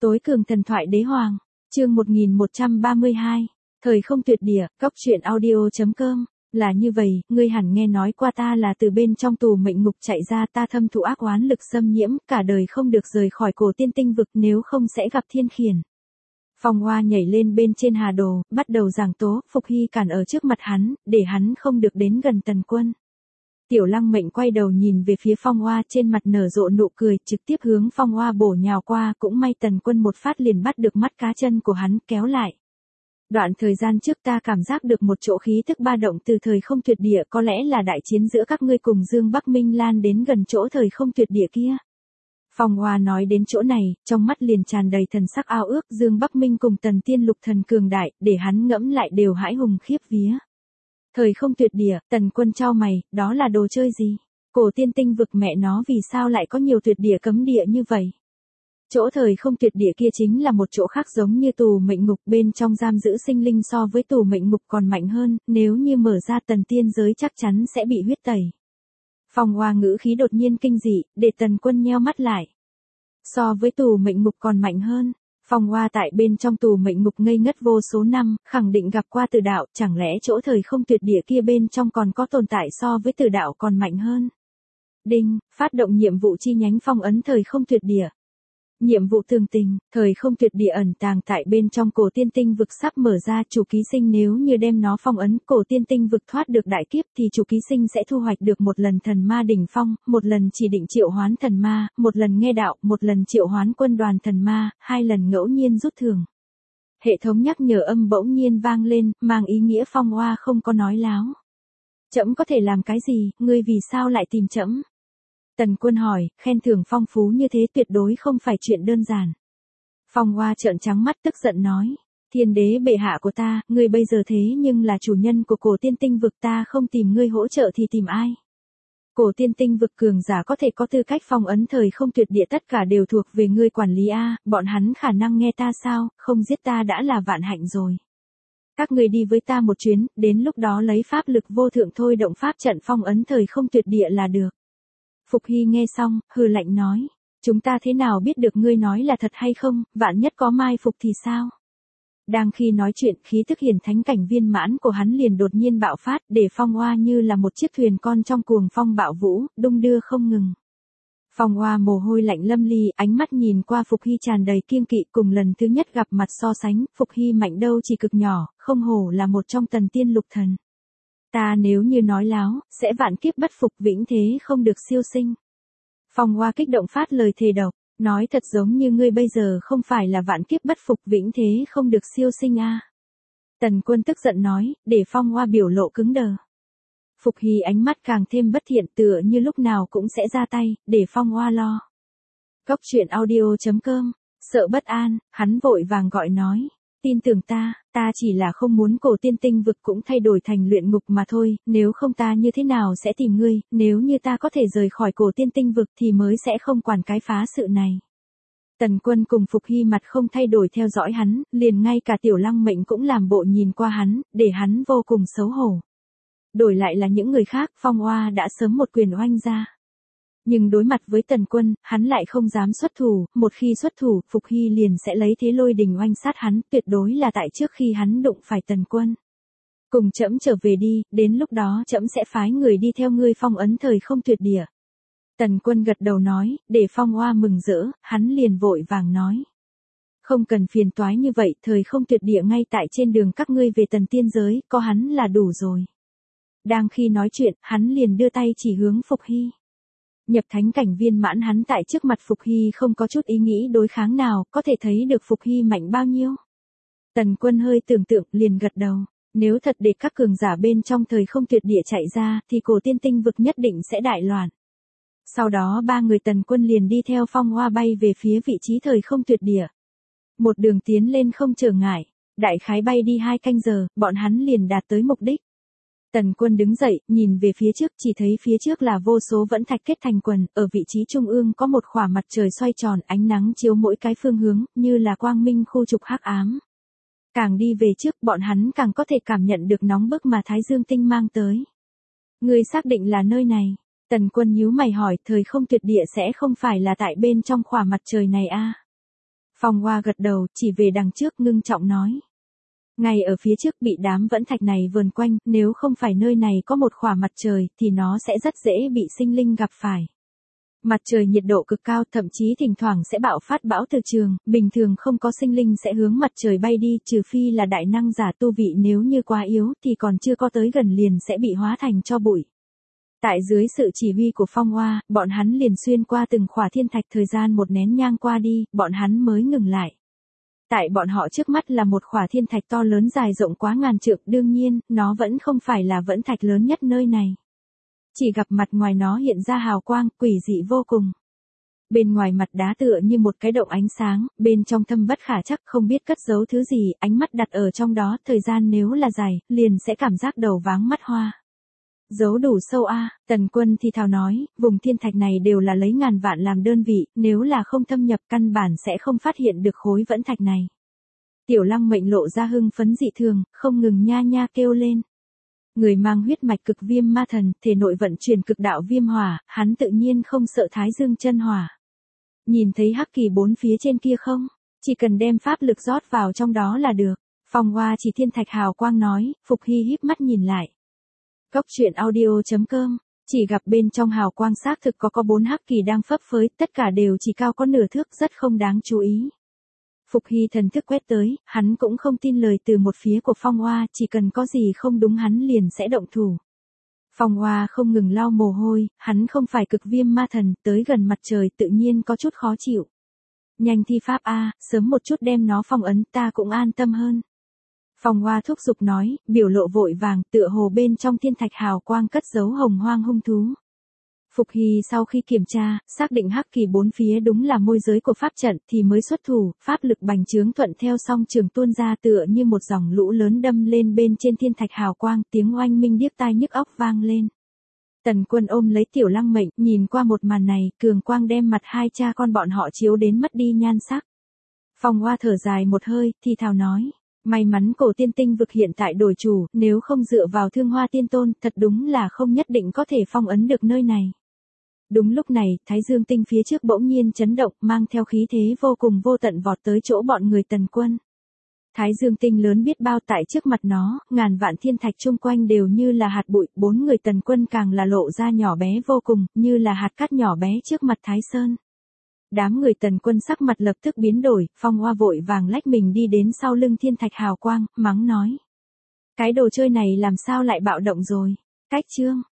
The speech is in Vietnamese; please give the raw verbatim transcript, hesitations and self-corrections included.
Tối cường thần thoại đế hoàng, chương một nghìn một trăm ba mươi hai, thời không tuyệt địa, góc truyện audio.com, là như vậy, ngươi hẳn nghe nói qua ta là từ bên trong tù mệnh ngục chạy ra, ta thâm thụ ác oán lực xâm nhiễm, cả đời không được rời khỏi cổ tiên tinh vực, nếu không sẽ gặp thiên khiển. Phong Hoa nhảy lên bên trên hà đồ, bắt đầu giảng tố, Phục Hy cản ở trước mặt hắn, để hắn không được đến gần Tần Quân. Tiểu Lăng Mệnh quay đầu nhìn về phía Phong Hoa, trên mặt nở rộ nụ cười, trực tiếp hướng Phong Hoa bổ nhào qua, cũng may Tần Quân một phát liền bắt được mắt cá chân của hắn, kéo lại. Đoạn thời gian trước ta cảm giác được một chỗ khí tức ba động từ thời không tuyệt địa, có lẽ là đại chiến giữa các ngươi cùng Dương Bắc Minh lan đến gần chỗ thời không tuyệt địa kia. Phong Hoa nói đến chỗ này, trong mắt liền tràn đầy thần sắc ao ước, Dương Bắc Minh cùng Tần Tiên Lục thần cường đại, để hắn ngẫm lại đều hãi hùng khiếp vía. Thời không tuyệt địa, Tần Quân chau mày, đó là đồ chơi gì? Cổ tiên tinh vực mẹ nó vì sao lại có nhiều tuyệt địa cấm địa như vậy? Chỗ thời không tuyệt địa kia chính là một chỗ khác giống như tù mệnh ngục, bên trong giam giữ sinh linh so với tù mệnh ngục còn mạnh hơn, nếu như mở ra tần tiên giới chắc chắn sẽ bị huyết tẩy. Phong Hoa ngữ khí đột nhiên kinh dị, để Tần Quân nheo mắt lại. So với tù mệnh ngục còn mạnh hơn. Phong Hoa tại bên trong tù mệnh ngục ngây ngất vô số năm, khẳng định gặp qua Tử Đạo, chẳng lẽ chỗ thời không tuyệt địa kia bên trong còn có tồn tại so với Tử Đạo còn mạnh hơn. Đinh, phát động nhiệm vụ chi nhánh phong ấn thời không tuyệt địa. Nhiệm vụ thường tình, thời không tuyệt địa ẩn tàng tại bên trong cổ tiên tinh vực sắp mở ra, chủ ký sinh nếu như đem nó phong ấn, cổ tiên tinh vực thoát được đại kiếp thì chủ ký sinh sẽ thu hoạch được một lần thần ma đỉnh phong, một lần chỉ định triệu hoán thần ma, một lần nghe đạo, một lần triệu hoán quân đoàn thần ma, hai lần ngẫu nhiên rút thưởng. Hệ thống nhắc nhở âm bỗng nhiên vang lên, mang ý nghĩa Phong Hoa không có nói láo. Trẫm có thể làm cái gì, ngươi vì sao lại tìm trẫm? Tần Quân hỏi, khen thưởng phong phú như thế tuyệt đối không phải chuyện đơn giản. Phong Hoa trợn trắng mắt tức giận nói, thiên đế bệ hạ của ta, ngươi bây giờ thế nhưng là chủ nhân của cổ tiên tinh vực, ta không tìm ngươi hỗ trợ thì tìm ai? Cổ tiên tinh vực cường giả có thể có tư cách phong ấn thời không tuyệt địa, tất cả đều thuộc về ngươi quản lý a, bọn hắn khả năng nghe ta sao, không giết ta đã là vạn hạnh rồi. Các ngươi đi với ta một chuyến, đến lúc đó lấy pháp lực vô thượng thôi động pháp trận phong ấn thời không tuyệt địa là được. Phục Hy nghe xong, hừ lạnh nói, chúng ta thế nào biết được ngươi nói là thật hay không, vạn nhất có mai phục thì sao? Đang khi nói chuyện, khí tức hiển thánh cảnh viên mãn của hắn liền đột nhiên bạo phát, để Phong Hoa như là một chiếc thuyền con trong cuồng phong bạo vũ, đung đưa không ngừng. Phong Hoa mồ hôi lạnh lâm ly, ánh mắt nhìn qua Phục Hy tràn đầy kiêng kỵ, cùng lần thứ nhất gặp mặt so sánh, Phục Hy mạnh đâu chỉ cực nhỏ, không hổ là một trong tần tiên lục thần. Ta nếu như nói láo, sẽ vạn kiếp bất phục, vĩnh thế không được siêu sinh. Phong Hoa kích động phát lời thề độc, nói thật giống như ngươi bây giờ không phải là vạn kiếp bất phục, vĩnh thế không được siêu sinh a. À. Tần Quân tức giận nói, để Phong Hoa biểu lộ cứng đờ. Phục Hy ánh mắt càng thêm bất thiện, tựa như lúc nào cũng sẽ ra tay, để Phong Hoa lo. Góc truyện audio.com, sợ bất an, hắn vội vàng gọi nói. Tin tưởng ta, ta chỉ là không muốn cổ tiên tinh vực cũng thay đổi thành luyện ngục mà thôi, nếu không ta như thế nào sẽ tìm ngươi, nếu như ta có thể rời khỏi cổ tiên tinh vực thì mới sẽ không quản cái phá sự này. Tần Quân cùng Phục Hy mặt không thay đổi theo dõi hắn, liền ngay cả Tiểu Lăng Mệnh cũng làm bộ nhìn qua hắn, để hắn vô cùng xấu hổ. Đổi lại là những người khác, Phong Hoa đã sớm một quyền oanh ra. Nhưng đối mặt với Tần Quân, hắn lại không dám xuất thủ, một khi xuất thủ, Phục Hy liền sẽ lấy thế lôi đình oanh sát hắn, tuyệt đối là tại trước khi hắn đụng phải Tần Quân. Cùng trẫm trở về đi, đến lúc đó trẫm sẽ phái người đi theo ngươi phong ấn thời không tuyệt địa. Tần Quân gật đầu nói, để Phong Hoa mừng rỡ, hắn liền vội vàng nói. Không cần phiền toái như vậy, thời không tuyệt địa ngay tại trên đường các ngươi về tần tiên giới, có hắn là đủ rồi. Đang khi nói chuyện, hắn liền đưa tay chỉ hướng Phục Hy. Nhập thánh cảnh viên mãn hắn tại trước mặt Phục Hy không có chút ý nghĩ đối kháng nào, có thể thấy được Phục Hy mạnh bao nhiêu. Tần Quân hơi tưởng tượng liền gật đầu, nếu thật để các cường giả bên trong thời không tuyệt địa chạy ra thì cổ tiên tinh vực nhất định sẽ đại loạn. Sau đó ba người Tần Quân liền đi theo Phong Hoa bay về phía vị trí thời không tuyệt địa. Một đường tiến lên không trở ngại, đại khái bay đi hai canh giờ, bọn hắn liền đạt tới mục đích. Tần Quân đứng dậy, nhìn về phía trước, chỉ thấy phía trước là vô số vẫn thạch kết thành quần, ở vị trí trung ương có một khỏa mặt trời xoay tròn, ánh nắng chiếu mỗi cái phương hướng, như là quang minh khu trục hắc ám. Càng đi về trước, bọn hắn càng có thể cảm nhận được nóng bức mà Thái Dương tinh mang tới. Ngươi xác định là nơi này? Tần Quân nhíu mày hỏi, thời không tuyệt địa sẽ không phải là tại bên trong khỏa mặt trời này a? Phong Hoa gật đầu, chỉ về đằng trước ngưng trọng nói. Ngay ở phía trước bị đám vẫn thạch này vờn quanh, nếu không phải nơi này có một khỏa mặt trời, thì nó sẽ rất dễ bị sinh linh gặp phải. Mặt trời nhiệt độ cực cao, thậm chí thỉnh thoảng sẽ bạo phát bão từ trường, bình thường không có sinh linh sẽ hướng mặt trời bay đi, trừ phi là đại năng giả tu vị, nếu như quá yếu thì còn chưa có tới gần liền sẽ bị hóa thành tro bụi. Tại dưới sự chỉ huy của Phong Hoa, bọn hắn liền xuyên qua từng khỏa thiên thạch, thời gian một nén nhang qua đi, bọn hắn mới ngừng lại. Tại bọn họ trước mắt là một khỏa thiên thạch to lớn dài rộng quá ngàn trượng, đương nhiên, nó vẫn không phải là vẫn thạch lớn nhất nơi này. Chỉ gặp mặt ngoài nó hiện ra hào quang, quỷ dị vô cùng. Bên ngoài mặt đá tựa như một cái động ánh sáng, bên trong thâm bất khả chắc, không biết cất giấu thứ gì, ánh mắt đặt ở trong đó, thời gian nếu là dài, liền sẽ cảm giác đầu váng mắt hoa. Giấu đủ sâu a, Tần Quân thì thào nói, vùng thiên thạch này đều là lấy ngàn vạn làm đơn vị, nếu là không thâm nhập căn bản sẽ không phát hiện được khối vẫn thạch này. Tiểu Lăng Mệnh lộ ra hưng phấn dị thường, không ngừng nha nha kêu lên. Người mang huyết mạch cực viêm ma thần, thể nội vận chuyển cực đạo viêm hỏa, hắn tự nhiên không sợ Thái Dương chân hỏa. Nhìn thấy hắc kỳ bốn phía trên kia không? Chỉ cần đem pháp lực rót vào trong đó là được. Phong Hoa chỉ thiên thạch hào quang nói, Phục Hy híp mắt nhìn lại. Cốc truyện audio chấm com, chỉ gặp bên trong hào quang xác thực có có bốn hắc kỳ đang phấp phới, tất cả đều chỉ cao có nửa thước, rất không đáng chú ý. Phục Hy thần thức quét tới, hắn cũng không tin lời từ một phía của Phong Hoa, chỉ cần có gì không đúng hắn liền sẽ động thủ. Phong Hoa không ngừng lau mồ hôi, hắn không phải cực viêm ma thần, tới gần mặt trời tự nhiên có chút khó chịu. Nhanh thi pháp a, sớm một chút đem nó phong ấn, ta cũng an tâm hơn. Phong Hoa thúc giục nói, biểu lộ vội vàng, tựa hồ bên trong thiên thạch hào quang cất giấu hồng hoang hung thú. Phục Hy sau khi kiểm tra, xác định hắc kỳ bốn phía đúng là môi giới của pháp trận thì mới xuất thủ, pháp lực bành trướng thuận theo song trường tuôn ra tựa như một dòng lũ lớn đâm lên bên trên thiên thạch hào quang, tiếng oanh minh điếc tai nhức óc vang lên. Tần Quân ôm lấy Tiểu Lăng Mệnh, nhìn qua một màn này, cường quang đem mặt hai cha con bọn họ chiếu đến mất đi nhan sắc. Phong Hoa thở dài một hơi, thì thào nói. May mắn cổ tiên tinh vực hiện tại đổi chủ, nếu không dựa vào Thương Hoa Tiên Tôn, thật đúng là không nhất định có thể phong ấn được nơi này. Đúng lúc này, Thái Dương tinh phía trước bỗng nhiên chấn động, mang theo khí thế vô cùng vô tận vọt tới chỗ bọn người Tần Quân. Thái Dương tinh lớn biết bao, tại trước mặt nó, ngàn vạn thiên thạch chung quanh đều như là hạt bụi, bốn người Tần Quân càng là lộ ra nhỏ bé vô cùng, như là hạt cát nhỏ bé trước mặt Thái Sơn. Đám người Tần Quân sắc mặt lập tức biến đổi, Phong Hoa vội vàng lách mình đi đến sau lưng thiên thạch hào quang, mắng nói. Cái đồ chơi này làm sao lại bạo động rồi? Cách chương.